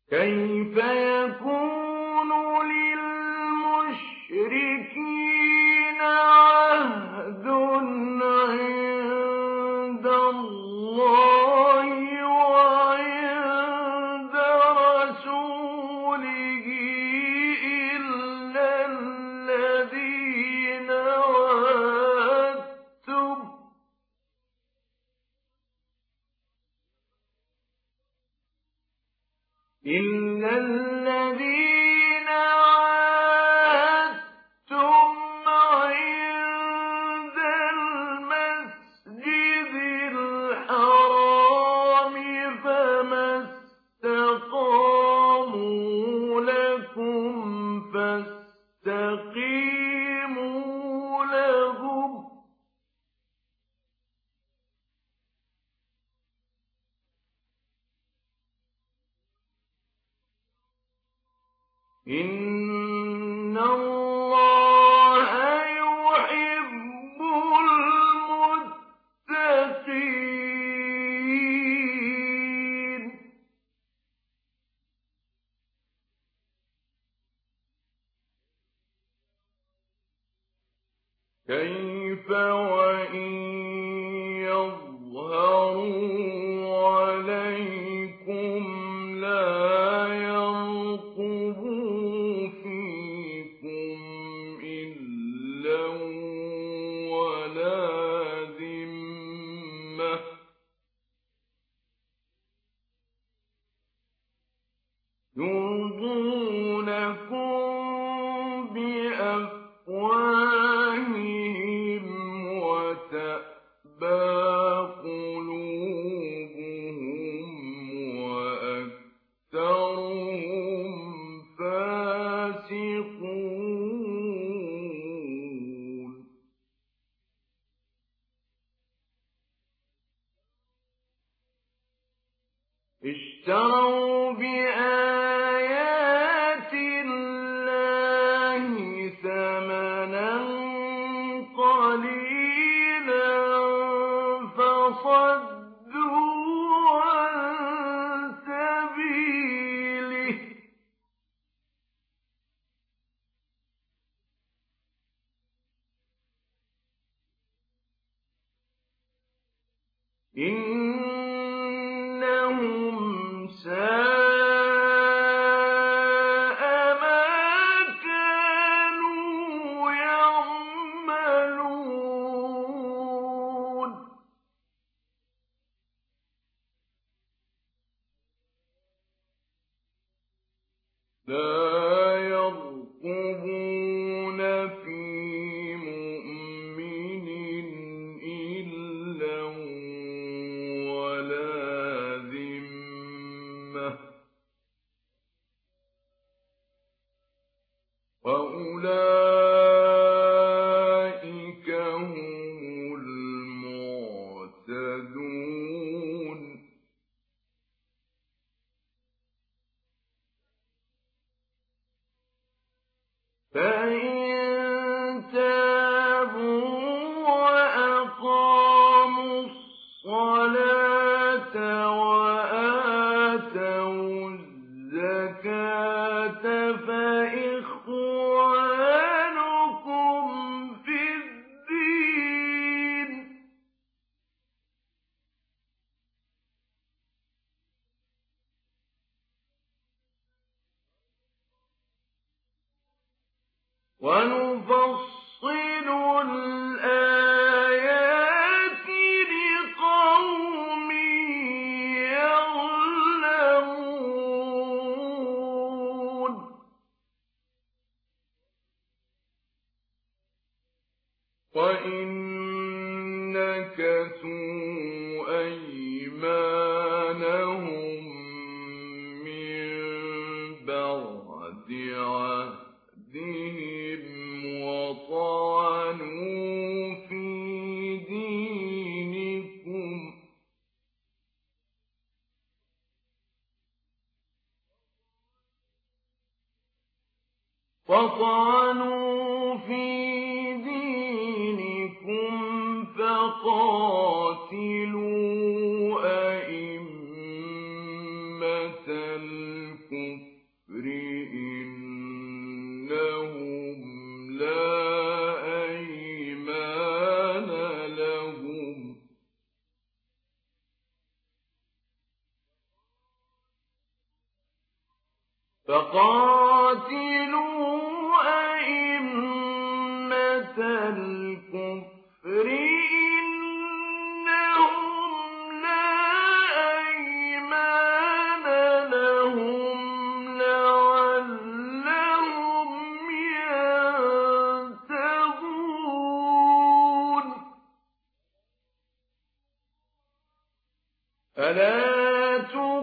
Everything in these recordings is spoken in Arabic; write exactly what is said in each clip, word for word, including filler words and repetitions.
كيف يكون للمشركين عهد عند الله وعند رسوله إلا الذين عاهدتم إلا الذين عاهدتم عند المسجد الحرام فما استقاموا لكم فاستقيموا لهم إن الله يحب المتقين. كيف وإن يظهروا عليكم لا يرقبوا فيكم إلا ولا ذمة يرضونكم بأفواههم وتأبى قلوبهم وأكثرهم فاسقون. اشتروا بآيات الله ثمنا قليلا فصدوا عن سبيله إنهم ساء ما كانوا يعملون. لا يرقبون في مؤمن إلا ولا ذمة وأولئك هم المعتدون. فإن تابوا وأقاموا الصلاة وآتوا الزكاة فإخوانكم في الدين ونفصل الآيات لقوم يعلمون. وإن نكثوا أيمانهم من بعد عهدهم وطعنوا في دينكم وطعنوا في دينكم فقاتلوا أئمة الكفر فقاتلوا أئمة الكفر إنهم لا أيمان لهم لعلهم ينتهون ألا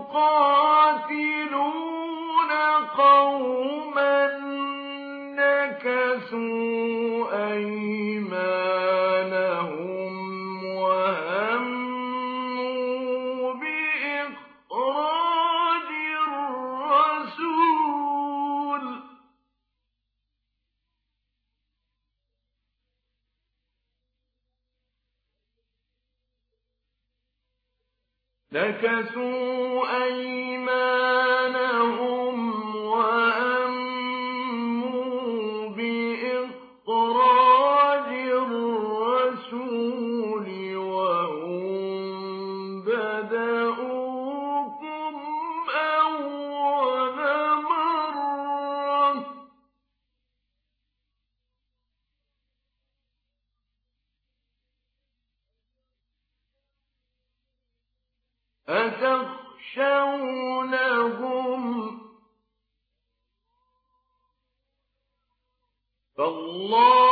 تقاتلون قوما نكثوا أيمانهم وهموا بإخراج الرسول نكثوا أيمانهم وهموا بإخراج الرسول وهم بدأوكم أول مرة أتخشونهم فالله